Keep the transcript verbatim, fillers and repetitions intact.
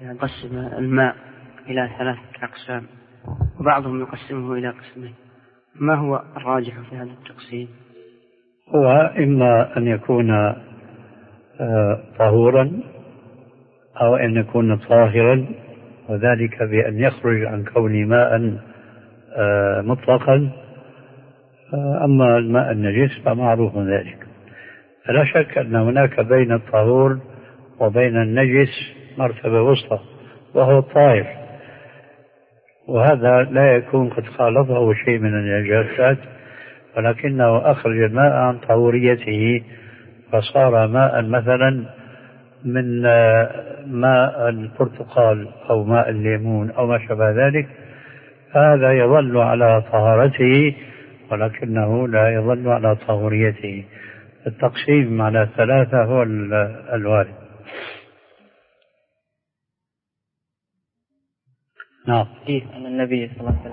يقسم الماء إلى ثلاثة أقسام وبعضهم يقسمه إلى قسمين، ما هو الراجح في هذا التقسيم؟ هو إما أن يكون طهورا أو أن يكون طاهرا، وذلك بأن يخرج عن كون ماء مطلقا. أما الماء النجس فمعروف ذلك. فلا شك أن هناك بين الطهور وبين النجس مرتبة وسطى وهو الطاهر، وهذا لا يكون قد خالطه شيء من النجاسات، ولكنه أخرج الماء عن طهوريته فصار ماء مثلا من ماء البرتقال أو ماء الليمون أو ما شابه ذلك، هذا يظل على طهارته ولكنه لا يظل على طهوريته. التقسيم على ثلاثة هو الوارد. نعم. أن النبي صلى الله عليه وسلم